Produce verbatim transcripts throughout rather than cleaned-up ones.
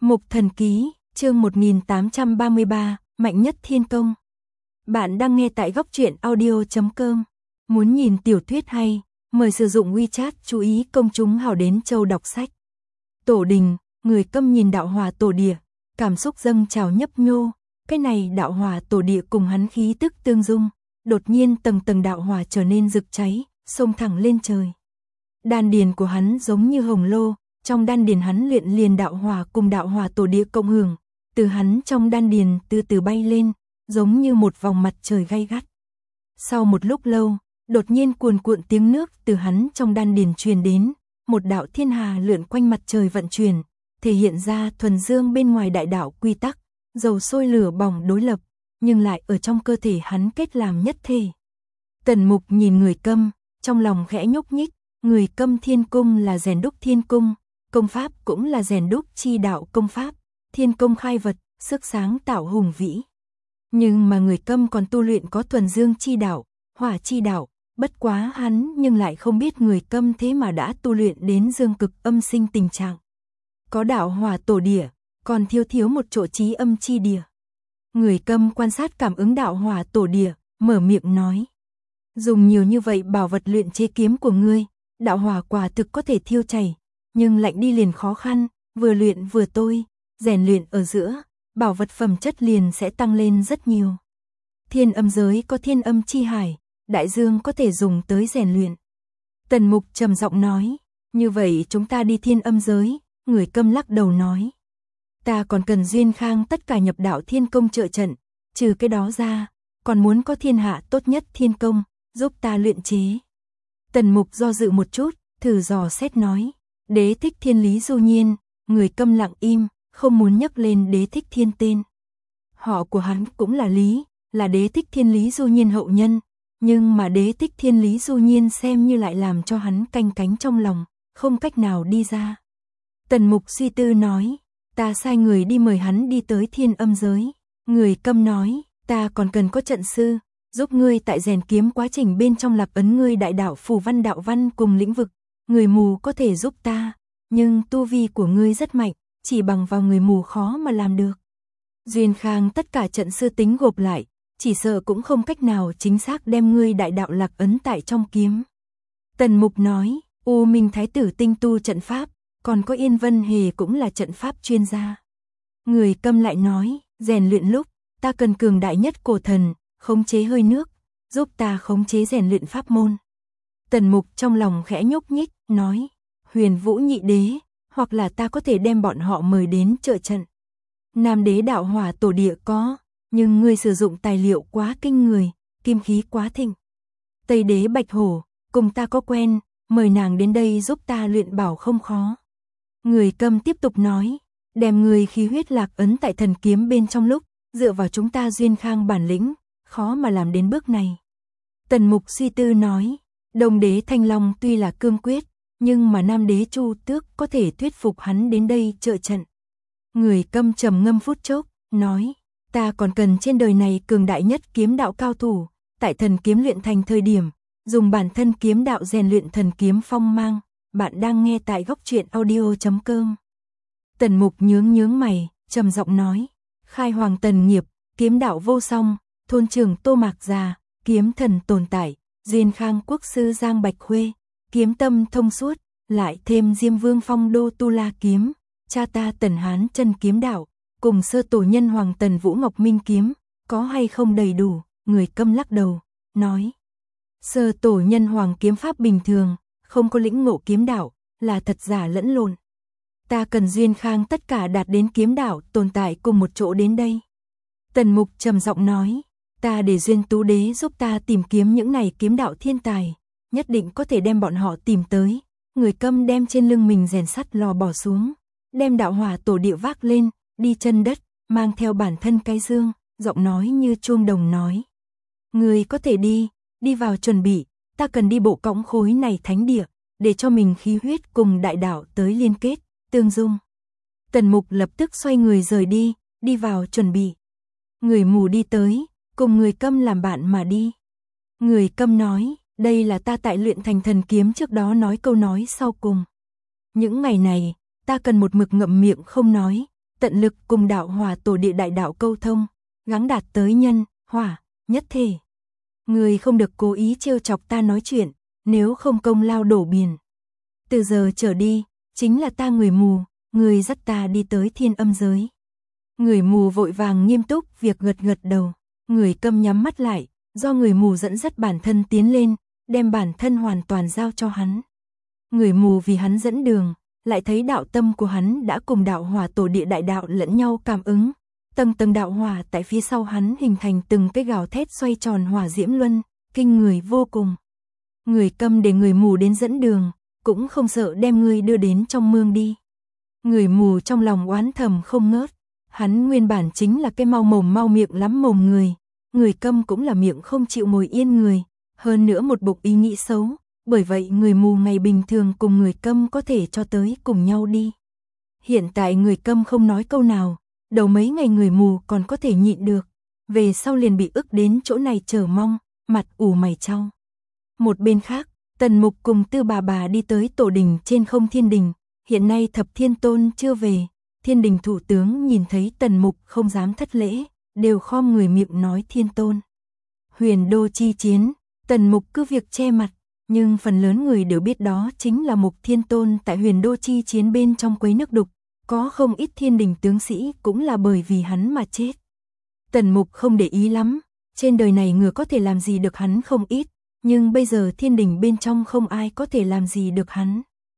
Mục Thần Ký, chương một nghìn tám trăm ba mươi ba, Mạnh Nhất Thiên Công. Bạn đang nghe tại góc truyện audio chấm com. Muốn nhìn tiểu thuyết hay, mời sử dụng WeChat, chú ý công chúng hào đến châu đọc sách. Tổ đình, người Câm nhìn đạo hỏa tổ địa, cảm xúc dâng trào nhấp nhô, cái này đạo hỏa tổ địa cùng hắn khí tức tương dung, đột nhiên tầng tầng đạo hỏa trở nên rực cháy, xông thẳng lên trời. Đan điền của hắn giống như hồng lô, trong đan điền hắn luyện liền đạo hỏa cùng đạo hỏa tổ địa cộng hưởng, từ hắn trong đan điền từ từ bay lên, giống như một vòng mặt trời gay gắt. Sau một lúc lâu, đột nhiên cuồn cuộn tiếng nước từ hắn trong đan điền truyền đến, một đạo thiên hà lượn quanh mặt trời vận chuyển, thể hiện ra thuần dương bên ngoài đại đạo quy tắc, dầu sôi lửa bỏng đối lập, nhưng lại ở trong cơ thể hắn kết làm nhất thể. Tần Mục nhìn người Câm, trong lòng khẽ nhúc nhích, người Câm thiên cung là rèn đúc thiên cung, công pháp cũng là rèn đúc chi đạo công pháp, thiên công khai vật, sức sáng tạo hùng vĩ. Nhưng mà người Câm còn tu luyện có thuần dương chi đạo, hỏa chi đạo, bất quá hắn nhưng lại không biết người Câm thế mà đã tu luyện đến dương cực âm sinh tình trạng. Có đạo hỏa tổ địa, còn thiếu thiếu một chỗ trí âm chi địa. Người Câm quan sát cảm ứng đạo hỏa tổ địa, mở miệng nói: dùng nhiều như vậy bảo vật luyện chế kiếm của ngươi, đạo hỏa quả thực có thể thiêu chảy, nhưng lạnh đi liền khó khăn, vừa luyện vừa tôi, rèn luyện ở giữa, bảo vật phẩm chất liền sẽ tăng lên rất nhiều. Thiên âm giới có thiên âm chi hải, đại dương có thể dùng tới rèn luyện. Tần Mục trầm giọng nói: như vậy chúng ta đi thiên âm giới. Người Câm lắc đầu nói: ta còn cần duyên khang tất cả nhập đạo thiên công trợ trận, trừ cái đó ra, còn muốn có thiên hạ tốt nhất thiên công, giúp ta luyện chế. Tần Mục do dự một chút, thử dò xét nói: Đế Thích Thiên Lý Du Nhiên. Người Câm lặng im, không muốn nhắc lên Đế Thích Thiên tên. Họ của hắn cũng là Lý, là Đế Thích Thiên Lý Du Nhiên hậu nhân, nhưng mà Đế Thích Thiên Lý Du Nhiên xem như lại làm cho hắn canh cánh trong lòng, không cách nào đi ra. Tần Mục suy tư nói: ta sai người đi mời hắn đi tới thiên âm giới. Người Câm nói: ta còn cần có trận sư, giúp ngươi tại rèn kiếm quá trình bên trong lập ấn ngươi đại đạo phù văn đạo văn cùng lĩnh vực. Người mù có thể giúp ta, nhưng tu vi của ngươi rất mạnh, chỉ bằng vào người mù khó mà làm được. Duyên khang tất cả trận sư tính gộp lại, chỉ sợ cũng không cách nào chính xác đem ngươi đại đạo lạc ấn tại trong kiếm. Tần Mục nói: U Minh Thái tử tinh tu trận pháp, còn có Yên Vân Hề cũng là trận pháp chuyên gia. Người Câm lại nói: rèn luyện lúc, ta cần cường đại nhất cổ thần, khống chế hơi nước, giúp ta khống chế rèn luyện pháp môn. Tần Mục trong lòng khẽ nhúc nhích, nói: Huyền Vũ nhị đế, hoặc là ta có thể đem bọn họ mời đến trợ trận. Nam đế đạo hỏa tổ địa có, nhưng ngươi sử dụng tài liệu quá kinh người, kim khí quá thịnh. Tây đế Bạch Hổ, cùng ta có quen, mời nàng đến đây giúp ta luyện bảo không khó. Người Câm tiếp tục nói: đem người khí huyết lạc ấn tại thần kiếm bên trong lúc, dựa vào chúng ta duyên khang bản lĩnh, khó mà làm đến bước này. Tần Mục suy tư nói: Đông đế Thanh Long tuy là cương quyết, nhưng mà Nam đế Chu Tước có thể thuyết phục hắn đến đây trợ trận. Người Câm trầm ngâm phút chốc, nói: ta còn cần trên đời này cường đại nhất kiếm đạo cao thủ, tại thần kiếm luyện thành thời điểm, dùng bản thân kiếm đạo rèn luyện thần kiếm phong mang. Bạn đang nghe tại góc truyện audio chấm com. Tần Mục nhướng nhướng mày, trầm giọng nói: khai hoàng tần nghiệp, kiếm đạo vô song, thôn trưởng Tô Mạc Già, kiếm thần tồn tại, duyên khang quốc sư Giang Bạch Khuê, kiếm tâm thông suốt, lại thêm Diêm Vương Phong Đô Tu La kiếm, cha ta Tần Hán chân kiếm đạo, cùng sơ tổ nhân Hoàng Tần Vũ Ngọc Minh kiếm, có hay không đầy đủ? Người Câm lắc đầu, nói: sơ tổ nhân Hoàng kiếm pháp bình thường, không có lĩnh ngộ kiếm đạo, là thật giả lẫn lộn. Ta cần duyên khang tất cả đạt đến kiếm đạo tồn tại cùng một chỗ đến đây. Tần Mục trầm giọng nói: ta để duyên tú đế giúp ta tìm kiếm những này kiếm đạo thiên tài, nhất định có thể đem bọn họ tìm tới. Người Câm đem trên lưng mình rèn sắt lò bỏ xuống, đem đạo hỏa tổ địa vác lên, đi chân đất, mang theo bản thân cái dương, giọng nói như chuông đồng nói: người có thể đi, đi vào chuẩn bị, ta cần đi bộ cõng khối này thánh địa, để cho mình khí huyết cùng đại đạo tới liên kết, tương dung. Tần Mục lập tức xoay người rời đi, đi vào chuẩn bị. Người mù đi tới, cùng người Câm làm bạn mà đi. Người Câm nói: đây là ta tại luyện thành thần kiếm trước đó nói câu nói sau cùng. Những ngày này, ta cần một mực ngậm miệng không nói, tận lực cùng đạo hỏa tổ địa đại đạo câu thông, gắng đạt tới nhân, hỏa, nhất thể. Người không được cố ý trêu chọc ta nói chuyện, nếu không công lao đổ biển. Từ giờ trở đi, chính là ta người mù, người dắt ta đi tới thiên âm giới. Người mù vội vàng nghiêm túc việc gật gật đầu, người câm nhắm mắt lại, do người mù dẫn dắt bản thân tiến lên, đem bản thân hoàn toàn giao cho hắn. Người mù vì hắn dẫn đường, lại thấy đạo tâm của hắn đã cùng đạo hỏa tổ địa đại đạo lẫn nhau cảm ứng. Tầng tầng đạo hỏa tại phía sau hắn hình thành từng cái gào thét xoay tròn hỏa diễm luân, kinh người vô cùng. Người câm để người mù đến dẫn đường, cũng không sợ đem người đưa đến trong mương đi. Người mù trong lòng oán thầm không ngớt, hắn nguyên bản chính là cái mau mồm mau miệng lắm mồm người, người câm cũng là miệng không chịu ngồi yên người, hơn nữa một bụng ý nghĩ xấu, bởi vậy người mù ngày bình thường cùng người câm có thể cho tới cùng nhau đi. Hiện tại người câm không nói câu nào, đầu mấy ngày người mù còn có thể nhịn được, về sau liền bị ức đến chỗ này chờ mong, mặt ủ mày chau. Một bên khác, Tần Mục cùng Tư Bà Bà đi tới tổ đình trên không thiên đình, hiện nay Thập Thiên Tôn chưa về, thiên đình thủ tướng nhìn thấy Tần Mục không dám thất lễ, đều khom người miệng nói Thiên Tôn. Huyền Đô chi chiến, Tần Mục cứ việc che mặt, nhưng phần lớn người đều biết đó chính là Mục Thiên Tôn tại Huyền Đô chi chiến bên trong quấy nước đục, có không ít thiên đình tướng sĩ cũng là bởi vì hắn mà chết. Tần Mục không để ý lắm, trên đời này người có thể làm gì được hắn không ít, nhưng bây giờ thiên đình bên trong không ai có thể làm gì được hắn.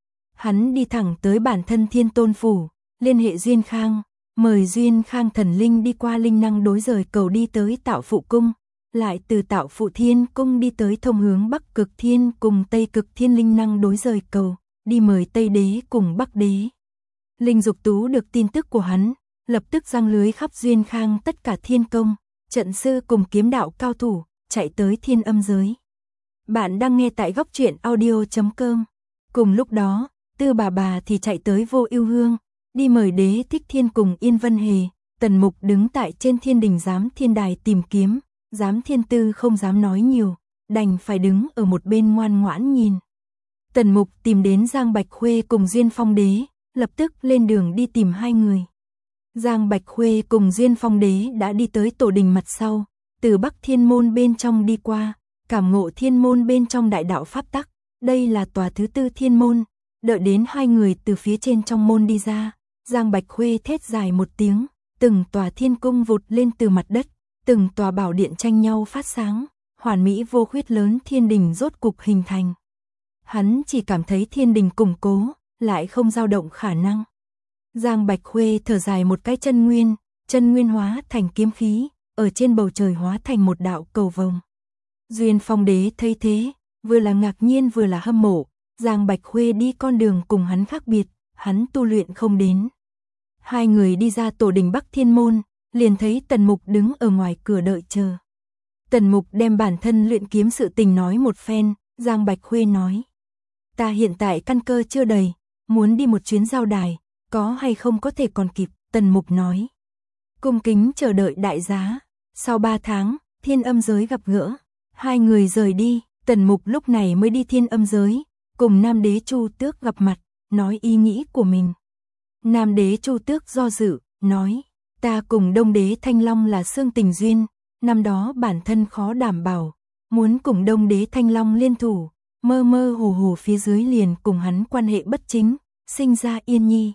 Hắn đi thẳng tới bản thân Thiên Tôn phủ, liên hệ Duyên Khang, mời Duyên Khang thần linh đi qua linh năng đối rời cầu đi tới Tạo Phụ Cung, lại từ Tạo Phụ Thiên Cung đi tới thông hướng Bắc Cực Thiên cùng Tây Cực Thiên linh năng đối rời cầu, đi mời Tây Đế cùng Bắc Đế. Linh Dục Tú được tin tức của hắn, lập tức giăng lưới khắp Duyên Khang tất cả thiên công, trận sư cùng kiếm đạo cao thủ, chạy tới thiên âm giới. Bạn đang nghe tại góc truyện audio chấm com. Cùng lúc đó, Tư Bà Bà thì chạy tới Vô Ưu Hương, đi mời Đế Thích Thiên cùng Yên Vân Hề. Tần Mục đứng tại trên thiên đình giám thiên đài tìm kiếm, giám thiên tư không dám nói nhiều, đành phải đứng ở một bên ngoan ngoãn nhìn. Tần Mục tìm đến Giang Bạch Khuê cùng Duyên Phong Đế, lập tức lên đường đi tìm hai người. Giang Bạch Khuê cùng Duyên Phong Đế đã đi tới tổ đình mặt sau, từ Bắc Thiên Môn bên trong đi qua, cảm ngộ thiên môn bên trong đại đạo pháp tắc, đây là tòa thứ tư thiên môn. Đợi đến hai người từ phía trên trong môn đi ra, Giang Bạch Khuê thét dài một tiếng, từng tòa thiên cung vụt lên từ mặt đất, từng tòa bảo điện tranh nhau phát sáng, hoàn mỹ vô khuyết lớn thiên đình rốt cục hình thành. Hắn chỉ cảm thấy thiên đình củng cố, lại không dao động khả năng. Giang Bạch Khuê thở dài một cái chân nguyên, chân nguyên hóa thành kiếm khí, ở trên bầu trời hóa thành một đạo cầu vồng. Duyên Phong Đế thấy thế, vừa là ngạc nhiên vừa là hâm mộ, Giang Bạch Khuê đi con đường cùng hắn khác biệt, hắn tu luyện không đến. Hai người đi ra tổ đình Bắc Thiên Môn, liền thấy Tần Mục đứng ở ngoài cửa đợi chờ. Tần Mục đem bản thân luyện kiếm sự tình nói một phen, Giang Bạch Khuê nói: "Ta hiện tại căn cơ chưa đầy, muốn đi một chuyến giao đài, có hay không có thể còn kịp." Tần Mục nói: "Cung kính chờ đợi đại giá." Sau ba tháng, thiên âm giới gặp gỡ, hai người rời đi, Tần Mục lúc này mới đi thiên âm giới, cùng Nam Đế Chu Tước gặp mặt, nói ý nghĩ của mình. Nam Đế Chu Tước do dự, nói: "Ta cùng Đông Đế Thanh Long là xương tình duyên, năm đó bản thân khó đảm bảo, muốn cùng Đông Đế Thanh Long liên thủ, mơ mơ hồ hồ phía dưới liền cùng hắn quan hệ bất chính, sinh ra Yên Nhi.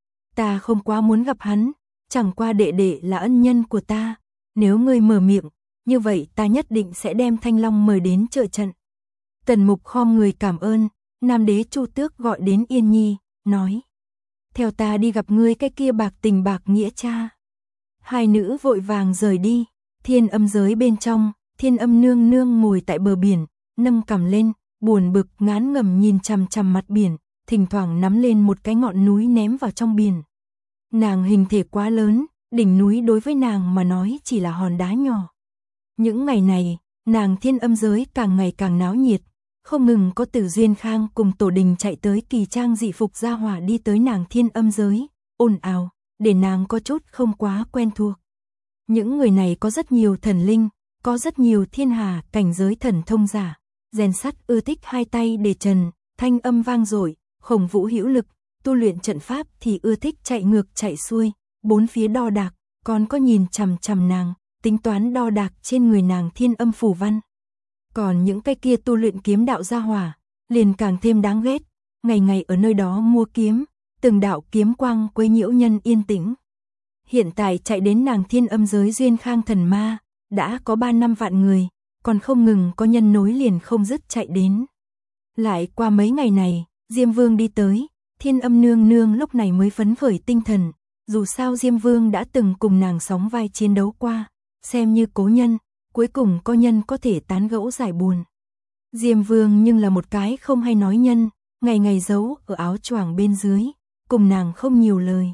Ta không quá muốn gặp hắn, chẳng qua đệ đệ là ân nhân của ta, nếu ngươi mở miệng, như vậy ta nhất định sẽ đem Thanh Long mời đến trợ trận." Tần Mục khom người cảm ơn, Nam Đế Chu Tước gọi đến Yên Nhi, nói: "Theo ta đi gặp ngươi cái kia bạc tình bạc nghĩa cha." Hai nữ vội vàng rời đi, thiên âm giới bên trong, Thiên Âm nương nương ngồi tại bờ biển, nâng cằm lên, buồn bực ngán ngẩm nhìn chằm chằm mặt biển, thỉnh thoảng nắm lên một cái ngọn núi ném vào trong biển. Nàng hình thể quá lớn, đỉnh núi đối với nàng mà nói chỉ là hòn đá nhỏ. Những ngày này, nàng thiên âm giới càng ngày càng náo nhiệt, không ngừng có Tử Duyên Khang cùng tổ đình chạy tới kỳ trang dị phục gia hỏa đi tới nàng thiên âm giới, ồn ào, để nàng có chút không quá quen thuộc. Những người này có rất nhiều thần linh, có rất nhiều thiên hà cảnh giới thần thông giả, rèn sắt ưa thích hai tay để trần, thanh âm vang dội, khổng vũ hữu lực, tu luyện trận pháp thì ưa thích chạy ngược chạy xuôi, bốn phía đo đạc, còn có nhìn chằm chằm nàng, tính toán đo đạc trên người nàng thiên âm phù văn. Còn những cái kia tu luyện kiếm đạo gia hỏa, liền càng thêm đáng ghét, ngày ngày ở nơi đó mua kiếm, từng đạo kiếm quang quấy nhiễu nhân yên tĩnh. Hiện tại chạy đến nàng thiên âm giới duyên khang thần ma, đã có ba năm vạn người, còn không ngừng có nhân nối liền không dứt chạy đến. Lại qua mấy ngày này, Diêm Vương đi tới, thiên âm nương nương lúc này mới phấn khởi tinh thần, dù sao Diêm Vương đã từng cùng nàng sóng vai chiến đấu qua, xem như cố nhân, cuối cùng có nhân có thể tán gẫu giải buồn. Diêm Vương nhưng là một cái không hay nói nhân, ngày ngày giấu ở áo choàng bên dưới, cùng nàng không nhiều lời.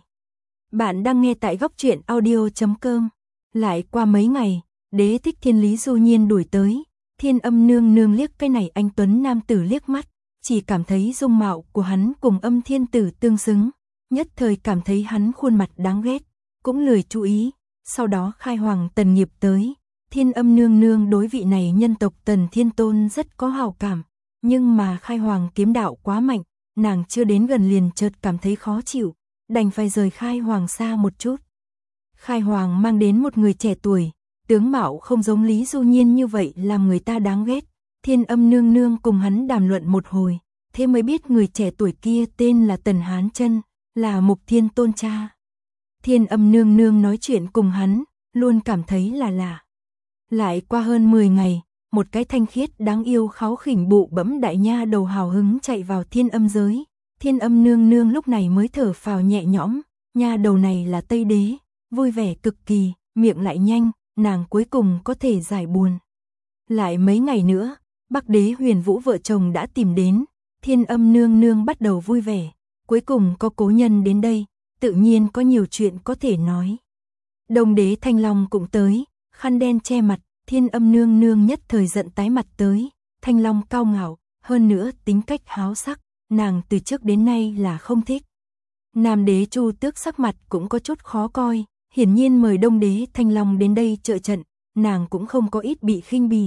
Bạn đang nghe tại góc truyện audio chấm com. Lại qua mấy ngày, Đế Thích Thiên Lý Du Nhiên đuổi tới, thiên âm nương nương liếc cái này anh tuấn nam tử liếc mắt, chỉ cảm thấy dung mạo của hắn cùng âm thiên tử tương xứng, nhất thời cảm thấy hắn khuôn mặt đáng ghét, cũng lười chú ý. Sau đó Khai Hoàng Tần Nghiệp tới, thiên âm nương nương đối vị này nhân tộc Tần Thiên Tôn rất có hảo cảm, nhưng mà Khai Hoàng kiếm đạo quá mạnh, nàng chưa đến gần liền chợt cảm thấy khó chịu, đành phải rời Khai Hoàng xa một chút. Khai Hoàng mang đến một người trẻ tuổi, tướng mạo không giống Lý Du Nhiên như vậy làm người ta đáng ghét. Thiên âm nương nương cùng hắn đàm luận một hồi, thế mới biết người trẻ tuổi kia tên là Tần Hán Chân, là Mục Thiên Tôn cha. Thiên âm nương nương nói chuyện cùng hắn, luôn cảm thấy là lạ. Lại qua hơn mười ngày, một cái thanh khiết đáng yêu kháu khỉnh bụ bẫm đại nha đầu hào hứng chạy vào thiên âm giới. Thiên âm nương nương lúc này mới thở phào nhẹ nhõm, nha đầu này là Tây Đế, vui vẻ cực kỳ, miệng lại nhanh, nàng cuối cùng có thể giải buồn. Lại mấy ngày nữa, Bắc Đế Huyền Vũ vợ chồng đã tìm đến, thiên âm nương nương bắt đầu vui vẻ, cuối cùng có cố nhân đến đây, tự nhiên có nhiều chuyện có thể nói. Đông Đế Thanh Long cũng tới, khăn đen che mặt, thiên âm nương nương nhất thời giận tái mặt tới, Thanh Long cao ngạo, hơn nữa tính cách háo sắc, nàng từ trước đến nay là không thích. Nam Đế Chu Tước sắc mặt cũng có chút khó coi, hiển nhiên mời Đông Đế Thanh Long đến đây trợ trận, nàng cũng không có ít bị khinh bỉ.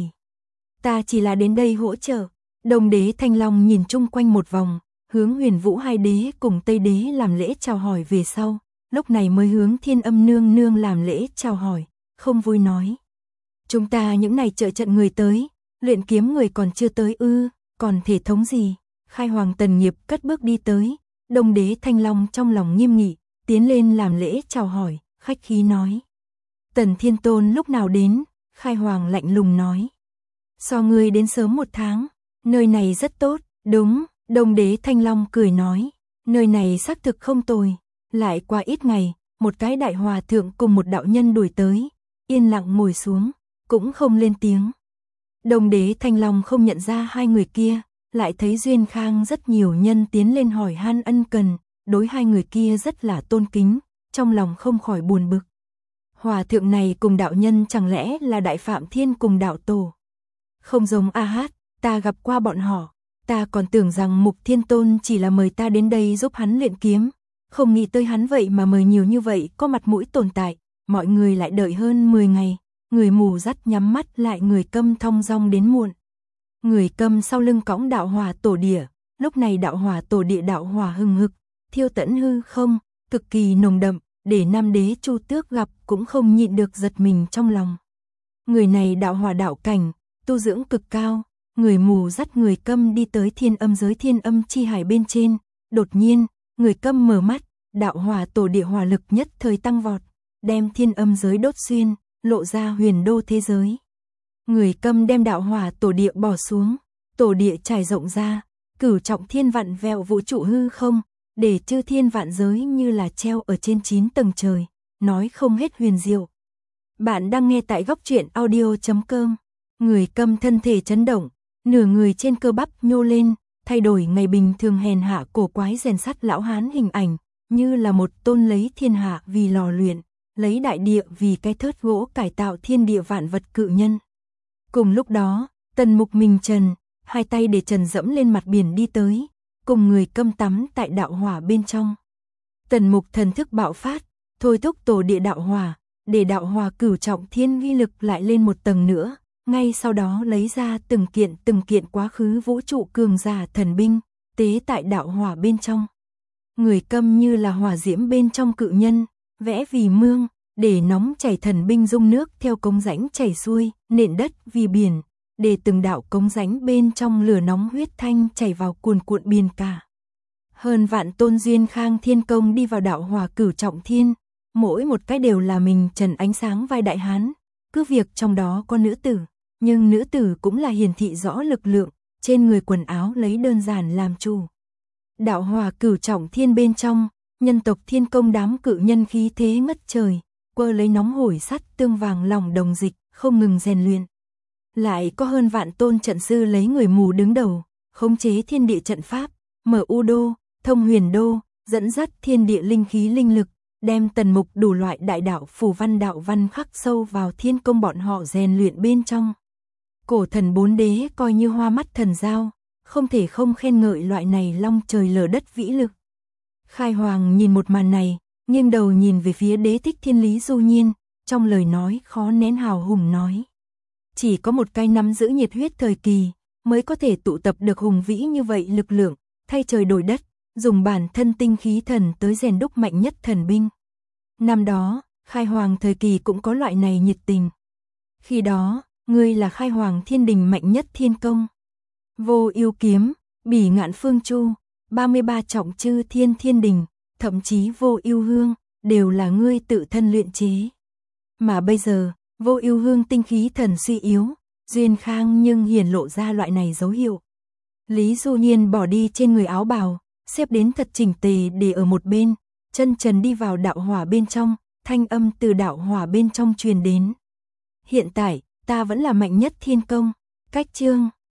Ta chỉ là đến đây hỗ trợ. Đông Đế Thanh Long nhìn chung quanh một vòng, hướng Huyền Vũ hai đế cùng Tây Đế làm lễ chào hỏi về sau, lúc này mới hướng thiên âm nương nương làm lễ chào hỏi, không vui nói. Chúng ta những này trợ trận người tới, luyện kiếm người còn chưa tới ư, còn thể thống gì? Khai Hoàng Tần Nghiệp cất bước đi tới, Đông Đế Thanh Long trong lòng nghiêm nghị, tiến lên làm lễ chào hỏi, khách khí nói. Tần Thiên Tôn lúc nào đến? Khai Hoàng lạnh lùng nói. So ngươi đến sớm một tháng, nơi này rất tốt, đúng, Đông Đế Thanh Long cười nói, nơi này xác thực không tồi. Lại qua ít ngày, một cái đại hòa thượng cùng một đạo nhân đuổi tới, yên lặng ngồi xuống, cũng không lên tiếng. Đông Đế Thanh Long không nhận ra hai người kia, lại thấy Duyên Khang rất nhiều nhân tiến lên hỏi han ân cần, đối hai người kia rất là tôn kính, trong lòng không khỏi buồn bực. Hòa thượng này cùng đạo nhân chẳng lẽ là Đại Phạm Thiên cùng đạo tổ? Không giống a hát, ta gặp qua bọn họ, ta còn tưởng rằng Mục Thiên Tôn chỉ là mời ta đến đây giúp hắn luyện kiếm, không nghĩ tới hắn vậy mà mời nhiều như vậy có mặt mũi tồn tại, mọi người lại đợi hơn mười ngày, người mù dắt nhắm mắt lại người câm thong dong đến muộn. Người câm sau lưng cõng đạo hỏa tổ địa, lúc này đạo hỏa tổ địa đạo hỏa hừng hực, thiêu tẫn hư không, cực kỳ nồng đậm, để Nam Đế Chu Tước gặp cũng không nhịn được giật mình trong lòng. Người này đạo hỏa đạo cảnh, tu dưỡng cực cao, người mù dắt người câm đi tới thiên âm giới thiên âm chi hải bên trên, đột nhiên, người câm mở mắt, đạo hỏa tổ địa hỏa lực nhất thời tăng vọt, đem thiên âm giới đốt xuyên, lộ ra huyền đô thế giới. Người câm đem đạo hỏa tổ địa bỏ xuống, tổ địa trải rộng ra, cửu trọng thiên vạn vẹo vũ trụ hư không, để chư thiên vạn giới như là treo ở trên chín tầng trời, nói không hết huyền diệu. Bạn đang nghe tại góc truyện audio chấm com. Người câm thân thể chấn động, nửa người trên cơ bắp nhô lên, thay đổi ngày bình thường hèn hạ cổ quái rèn sắt lão hán hình ảnh, như là một tôn lấy thiên hạ vì lò luyện, lấy đại địa vì cái thớt gỗ cải tạo thiên địa vạn vật cự nhân. Cùng lúc đó, Tần Mục Minh Trần, hai tay để trần dẫm lên mặt biển đi tới, cùng người câm tắm tại đạo hỏa bên trong. Tần Mục thần thức bạo phát, thôi thúc tổ địa đạo hỏa, để đạo hỏa cửu trọng thiên uy lực lại lên một tầng nữa, ngay sau đó lấy ra từng kiện từng kiện quá khứ vũ trụ cường giả thần binh, tế tại đạo hỏa bên trong. Người câm như là hỏa diễm bên trong cự nhân, vẽ vì mương, để nóng chảy thần binh dung nước theo cống rãnh chảy xuôi, nện đất vì biển, để từng đạo cống rãnh bên trong lửa nóng huyết thanh chảy vào cuồn cuộn biển cả. Hơn vạn tôn duyên khang thiên công đi vào đạo hỏa cửu trọng thiên, mỗi một cái đều là mình trần ánh sáng vai đại hán, cứ việc trong đó có nữ tử, nhưng nữ tử cũng là hiển thị rõ lực lượng, trên người quần áo lấy đơn giản làm chủ. Đạo hỏa cửu trọng thiên bên trong, nhân tộc thiên công đám cự nhân khí thế ngất trời, quơ lấy nóng hổi sắt tương vàng lòng đồng dịch, không ngừng rèn luyện. Lại có hơn vạn tôn trận sư lấy người mù đứng đầu, khống chế thiên địa trận pháp, mở u đô, thông huyền đô, dẫn dắt thiên địa linh khí linh lực, đem tần mục đủ loại đại đạo phù văn đạo văn khắc sâu vào thiên công bọn họ rèn luyện bên trong. Cổ thần bốn đế coi như hoa mắt thần giao, không thể không khen ngợi loại này long trời lở đất vĩ lực. Khai Hoàng nhìn một màn này, nghiêng đầu nhìn về phía đế thích thiên Lý Du Nhiên, trong lời nói khó nén hào hùng nói. Chỉ có một cái nắm giữ nhiệt huyết thời kỳ, mới có thể tụ tập được hùng vĩ như vậy lực lượng, thay trời đổi đất, dùng bản thân tinh khí thần tới rèn đúc mạnh nhất thần binh. Năm đó, Khai Hoàng thời kỳ cũng có loại này nhiệt tình. Khi đó, ngươi là Khai Hoàng thiên đình mạnh nhất thiên công. Vô Ưu kiếm, Bỉ Ngạn Phương Chu, ba mươi ba trọng chư thiên thiên đình, thậm chí Vô Ưu hương, đều là ngươi tự thân luyện chế. Mà bây giờ, Vô Ưu hương tinh khí thần suy yếu, duyên khang nhưng hiển lộ ra loại này dấu hiệu. Lý Du Nhiên bỏ đi trên người áo bào, xếp đến thật chỉnh tề để ở một bên, chân trần đi vào đạo hỏa bên trong, thanh âm từ đạo hỏa bên trong truyền đến. Hiện tại, ta vẫn là mạnh nhất thiên công, cách chương